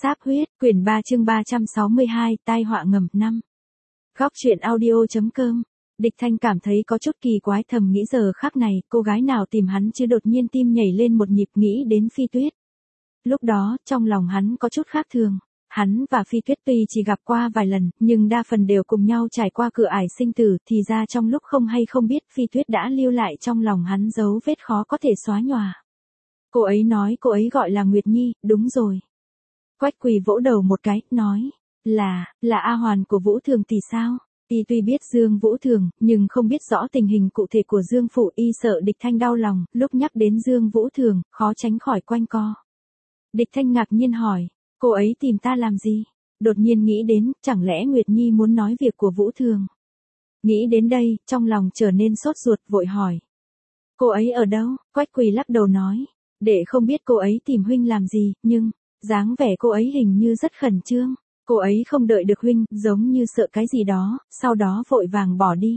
Sáp huyết, quyển 3 chương 362, tai họa ngầm 5. Góc truyện audio.com. Địch Thanh cảm thấy có chút kỳ quái, thầm nghĩ giờ khắc này, cô gái nào tìm hắn chứ, đột nhiên tim nhảy lên một nhịp, nghĩ đến Phi Tuyết. Lúc đó, trong lòng hắn có chút khác thường. Hắn và Phi Tuyết tuy chỉ gặp qua vài lần, nhưng đa phần đều cùng nhau trải qua cửa ải sinh tử, thì ra trong lúc không hay không biết, Phi Tuyết đã lưu lại trong lòng hắn dấu vết khó có thể xóa nhòa. Cô ấy nói cô ấy gọi là Nguyệt Nhi, đúng rồi. Quách Quỳ vỗ đầu một cái, nói, là A Hoàn của Vũ Thường thì sao? Y tuy biết Dương Vũ Thường, nhưng không biết rõ tình hình cụ thể của Dương Phủ, y sợ Địch Thanh đau lòng, lúc nhắc đến Dương Vũ Thường, khó tránh khỏi quanh co. Địch Thanh ngạc nhiên hỏi, cô ấy tìm ta làm gì? Đột nhiên nghĩ đến, chẳng lẽ Nguyệt Nhi muốn nói việc của Vũ Thường? Nghĩ đến đây, trong lòng trở nên sốt ruột, vội hỏi. Cô ấy ở đâu? Quách Quỳ lắc đầu nói, đệ không biết cô ấy tìm huynh làm gì, nhưng dáng vẻ cô ấy hình như rất khẩn trương. Cô ấy không đợi được huynh, giống như sợ cái gì đó, sau đó vội vàng bỏ đi.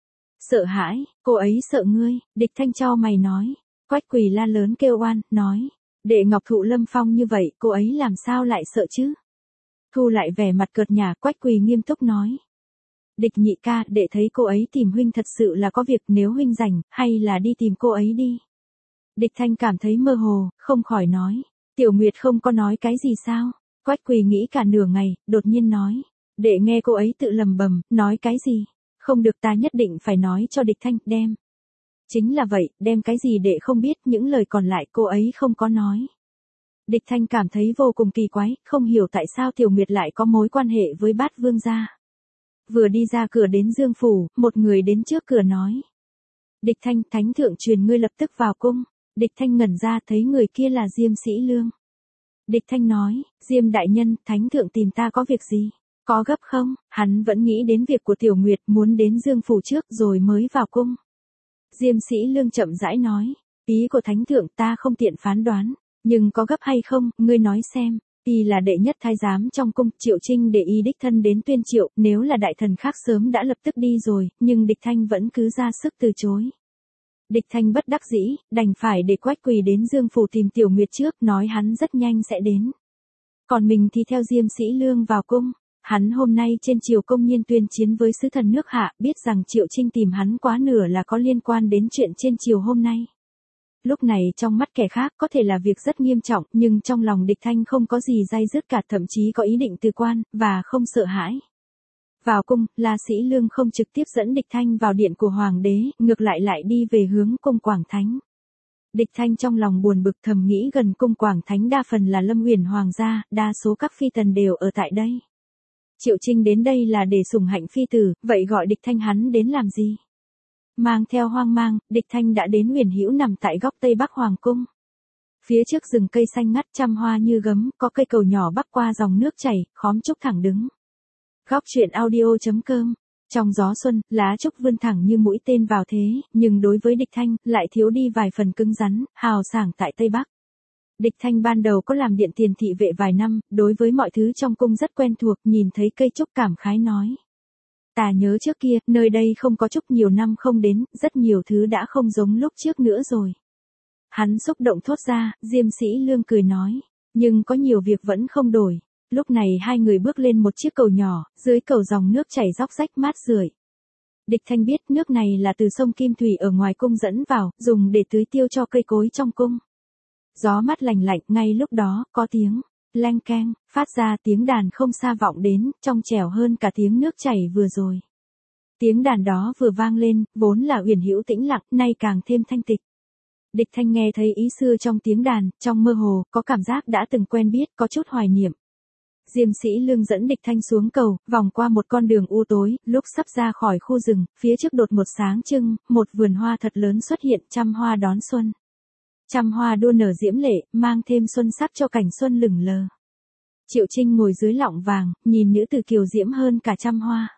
Sợ hãi, cô ấy sợ ngươi. Địch Thanh chau mày nói. Quách Quỳ la lớn kêu oan, nói, đệ Ngọc Thụ Lâm Phong như vậy, cô ấy làm sao lại sợ chứ? Thu lại vẻ mặt cợt nhả, Quách Quỳ nghiêm túc nói. Địch nhị ca, đệ thấy cô ấy tìm huynh thật sự là có việc, nếu huynh rảnh, hay là đi tìm cô ấy đi. Địch Thanh cảm thấy mơ hồ, không khỏi nói. Tiểu Nguyệt không có nói cái gì sao? Quách Quỳ nghĩ cả nửa ngày, đột nhiên nói. Đệ nghe cô ấy tự lầm bầm, nói cái gì? Không được, ta nhất định phải nói cho Địch Thanh, đem. Chính là vậy, đem cái gì đệ không biết, những lời còn lại cô ấy không có nói. Địch Thanh cảm thấy vô cùng kỳ quái, không hiểu tại sao Tiểu Nguyệt lại có mối quan hệ với Bát Vương gia. Vừa đi ra cửa đến Dương Phủ, một người đến trước cửa nói. Địch Thanh, thánh thượng truyền ngươi lập tức vào cung. Địch Thanh ngẩn ra, thấy người kia là Diêm Sĩ Lương. Địch Thanh nói, Diêm đại nhân, thánh thượng tìm ta có việc gì? Có gấp không? Hắn vẫn nghĩ đến việc của Tiểu Nguyệt, muốn đến Dương Phủ trước rồi mới vào cung. Diêm Sĩ Lương chậm rãi nói, ý của thánh thượng ta không tiện phán đoán, nhưng có gấp hay không, ngươi nói xem. Y là đệ nhất thái giám trong cung, Triệu Trinh để y đích thân đến tuyên triệu, nếu là đại thần khác sớm đã lập tức đi rồi, nhưng Địch Thanh vẫn cứ ra sức từ chối. Địch Thanh bất đắc dĩ, đành phải để Quách Quỳ đến Dương Phủ tìm Tiểu Nguyệt trước, nói hắn rất nhanh sẽ đến. Còn mình thì theo Diêm Sĩ Lương vào cung. Hắn hôm nay trên triều công nhiên tuyên chiến với sứ thần nước Hạ, biết rằng Triệu Trinh tìm hắn quá nửa là có liên quan đến chuyện trên triều hôm nay. Lúc này trong mắt kẻ khác có thể là việc rất nghiêm trọng, nhưng trong lòng Địch Thanh không có gì day dứt cả, thậm chí có ý định từ quan, và không sợ hãi. Vào cung, La Sĩ Lương không trực tiếp dẫn Địch Thanh vào điện của Hoàng đế, ngược lại đi về hướng cung Quảng Thánh. Địch Thanh trong lòng buồn bực, thầm nghĩ gần cung Quảng Thánh đa phần là Lâm Uyển Hoàng gia, đa số các phi tần đều ở tại đây. Triệu Trinh đến đây là để sủng hạnh phi tử, vậy gọi Địch Thanh hắn đến làm gì? Mang theo hoang mang, Địch Thanh đã đến Uyển Hữu nằm tại góc tây bắc hoàng cung. Phía trước rừng cây xanh ngắt trăm hoa như gấm, có cây cầu nhỏ bắc qua dòng nước chảy, khóm trúc thẳng đứng. Góc truyện audio.com. Trong gió xuân, lá trúc vươn thẳng như mũi tên vào thế, nhưng đối với Địch Thanh, lại thiếu đi vài phần cứng rắn, hào sảng tại Tây Bắc. Địch Thanh ban đầu có làm điện tiền thị vệ vài năm, đối với mọi thứ trong cung rất quen thuộc, nhìn thấy cây trúc cảm khái nói. Ta nhớ trước kia, nơi đây không có trúc, nhiều năm không đến, rất nhiều thứ đã không giống lúc trước nữa rồi. Hắn xúc động thốt ra, Diêm Sĩ Lương cười nói, nhưng có nhiều việc vẫn không đổi. Lúc này hai người bước lên một chiếc cầu nhỏ, dưới cầu dòng nước chảy róc rách mát rượi. Địch Thanh biết nước này là từ sông Kim Thủy ở ngoài cung dẫn vào, dùng để tưới tiêu cho cây cối trong cung. Gió mát lành lạnh, ngay lúc đó, có tiếng leng keng, phát ra tiếng đàn không xa vọng đến, trong trẻo hơn cả tiếng nước chảy vừa rồi. Tiếng đàn đó vừa vang lên, vốn là Uyển Hữu tĩnh lặng, nay càng thêm thanh tịch. Địch Thanh nghe thấy ý xưa trong tiếng đàn, trong mơ hồ, có cảm giác đã từng quen biết, có chút hoài niệm. Diêm Sĩ Lương dẫn Địch Thanh xuống cầu, vòng qua một con đường u tối, lúc sắp ra khỏi khu rừng, phía trước đột một sáng trưng, một vườn hoa thật lớn xuất hiện, trăm hoa đón xuân. Trăm hoa đua nở diễm lệ, mang thêm xuân sắc cho cảnh xuân lửng lờ. Triệu Trinh ngồi dưới lọng vàng, nhìn nữ tử kiều diễm hơn cả trăm hoa.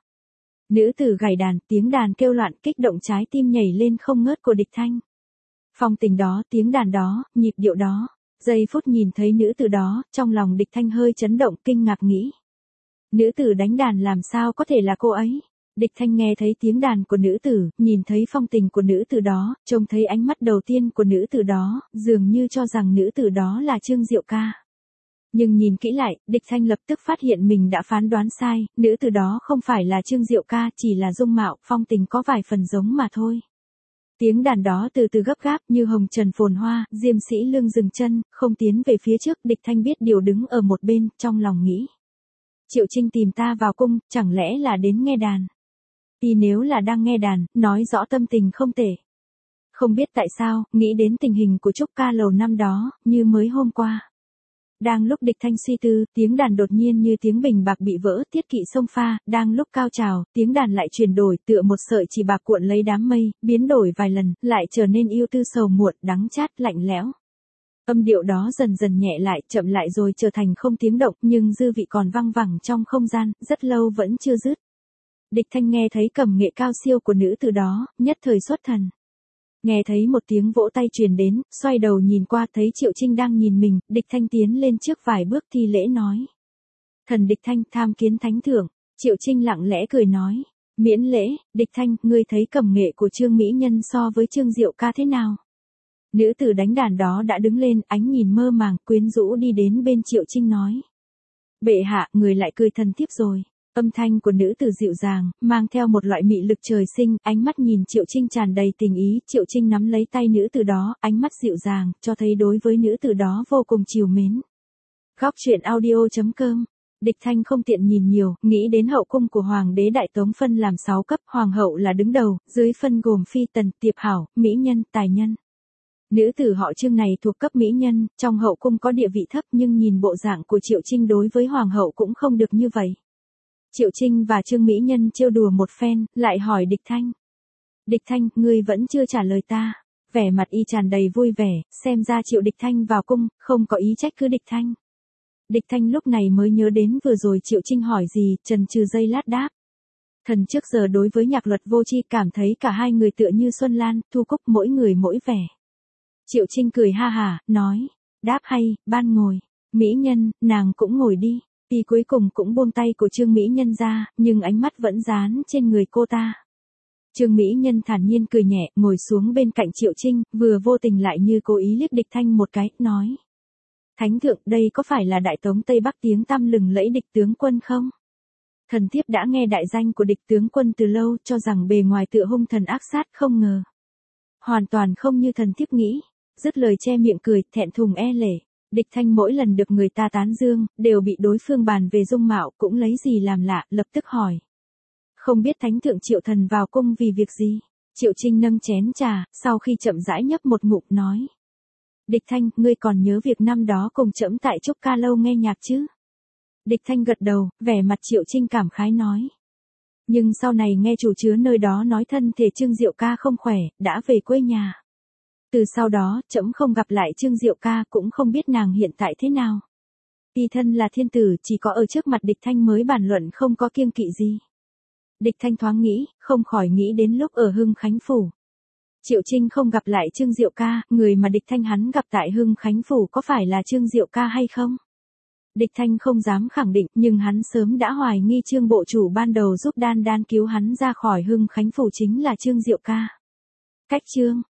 Nữ tử gảy đàn, tiếng đàn kêu loạn, kích động trái tim nhảy lên không ngớt của Địch Thanh. Phong tình đó, tiếng đàn đó, nhịp điệu đó. Giây phút nhìn thấy nữ tử đó, trong lòng Địch Thanh hơi chấn động, kinh ngạc nghĩ. Nữ tử đánh đàn làm sao có thể là cô ấy? Địch Thanh nghe thấy tiếng đàn của nữ tử, nhìn thấy phong tình của nữ tử đó, trông thấy ánh mắt đầu tiên của nữ tử đó, dường như cho rằng nữ tử đó là Trương Diệu Ca. Nhưng nhìn kỹ lại, Địch Thanh lập tức phát hiện mình đã phán đoán sai, nữ từ đó không phải là Trương Diệu Ca, chỉ là dung mạo, phong tình có vài phần giống mà thôi. Tiếng đàn đó từ từ gấp gáp như hồng trần phồn hoa, Diêm Sĩ Lương dừng chân, không tiến về phía trước, Địch Thanh biết điều đứng ở một bên, trong lòng nghĩ. Triệu Trinh tìm ta vào cung, chẳng lẽ là đến nghe đàn? Y nếu là đang nghe đàn, nói rõ tâm tình không tệ. Không biết tại sao, nghĩ đến tình hình của Trúc Ca Lầu năm đó, như mới hôm qua. Đang lúc Địch Thanh suy tư, tiếng đàn đột nhiên như tiếng bình bạc bị vỡ, tiết kỵ sông pha, đang lúc cao trào, tiếng đàn lại chuyển đổi, tựa một sợi chỉ bạc cuộn lấy đám mây, biến đổi vài lần, lại trở nên yêu tư sầu muộn, đắng chát, lạnh lẽo. Âm điệu đó dần dần nhẹ lại, chậm lại rồi trở thành không tiếng động, nhưng dư vị còn văng vẳng trong không gian, rất lâu vẫn chưa dứt. Địch Thanh nghe thấy cầm nghệ cao siêu của nữ từ đó, nhất thời xuất thần. Nghe thấy một tiếng vỗ tay truyền đến, xoay đầu nhìn qua thấy Triệu Trinh đang nhìn mình, Địch Thanh tiến lên trước vài bước thi lễ nói. Thần Địch Thanh tham kiến thánh thượng, Triệu Trinh lặng lẽ cười nói. Miễn lễ, Địch Thanh, ngươi thấy cầm nghệ của Trương Mỹ Nhân so với Trương Diệu Ca thế nào? Nữ tử đánh đàn đó đã đứng lên, ánh nhìn mơ màng, quyến rũ đi đến bên Triệu Trinh nói. Bệ hạ, người lại cười thần thiếp rồi. Âm thanh của nữ tử dịu dàng, mang theo một loại mị lực trời sinh, ánh mắt nhìn Triệu Trinh tràn đầy tình ý, Triệu Trinh nắm lấy tay nữ tử đó, ánh mắt dịu dàng, cho thấy đối với nữ tử đó vô cùng trìu mến. Góc truyện audio.com. Địch Thanh không tiện nhìn nhiều, nghĩ đến hậu cung của Hoàng đế Đại Tống phân làm 6 cấp, Hoàng hậu là đứng đầu, dưới phân gồm phi tần, tiệp hảo, mỹ nhân, tài nhân. Nữ tử họ Trương này thuộc cấp mỹ nhân, trong hậu cung có địa vị thấp nhưng nhìn bộ dạng của Triệu Trinh đối với Hoàng hậu cũng không được như vậy. Triệu Trinh và Trương Mỹ Nhân trêu đùa một phen, lại hỏi Địch Thanh. Địch Thanh, ngươi vẫn chưa trả lời ta. Vẻ mặt y tràn đầy vui vẻ, xem ra Triệu Địch Thanh vào cung, không có ý trách cứ Địch Thanh. Địch Thanh lúc này mới nhớ đến vừa rồi Triệu Trinh hỏi gì, chần chừ giây lát đáp. Thần trước giờ đối với nhạc luật vô tri cảm thấy cả hai người tựa như Xuân Lan, Thu Cúc mỗi người mỗi vẻ. Triệu Trinh cười ha hả, nói. Đáp hay, ban ngồi. Mỹ Nhân, nàng cũng ngồi đi. Y cuối cùng cũng buông tay của Trương Mỹ Nhân ra, nhưng ánh mắt vẫn dán trên người cô ta. Trương Mỹ Nhân thản nhiên cười nhẹ, ngồi xuống bên cạnh Triệu Trinh, vừa vô tình lại như cố ý liếc Địch Thanh một cái, nói. Thánh thượng, đây có phải là Đại Tống Tây Bắc tiếng tăm lừng lẫy Địch tướng quân không? Thần thiếp đã nghe đại danh của Địch tướng quân từ lâu, cho rằng bề ngoài tựa hung thần ác sát, không ngờ. Hoàn toàn không như thần thiếp nghĩ. Dứt lời che miệng cười, thẹn thùng e lệ. Địch Thanh mỗi lần được người ta tán dương, đều bị đối phương bàn về dung mạo, cũng lấy gì làm lạ, lập tức hỏi. Không biết thánh thượng Triệu thần vào cung vì việc gì? Triệu Trinh nâng chén trà, sau khi chậm rãi nhấp một ngụm nói. Địch Thanh, ngươi còn nhớ việc năm đó cùng trẫm tại Trúc Ca Lâu nghe nhạc chứ? Địch Thanh gật đầu, vẻ mặt Triệu Trinh cảm khái nói. Nhưng sau này nghe chủ chứa nơi đó nói thân thể Trương Diệu Ca không khỏe, đã về quê nhà. Từ sau đó, trẫm không gặp lại Trương Diệu Ca, cũng không biết nàng hiện tại thế nào. Y thân là thiên tử, chỉ có ở trước mặt Địch Thanh mới bàn luận không có kiêng kỵ gì. Địch Thanh thoáng nghĩ, không khỏi nghĩ đến lúc ở Hưng Khánh Phủ. Triệu Trinh không gặp lại Trương Diệu Ca, người mà Địch Thanh hắn gặp tại Hưng Khánh Phủ có phải là Trương Diệu Ca hay không? Địch Thanh không dám khẳng định, nhưng hắn sớm đã hoài nghi Trương bộ chủ ban đầu giúp Đan Đan cứu hắn ra khỏi Hưng Khánh Phủ chính là Trương Diệu Ca. Cách chương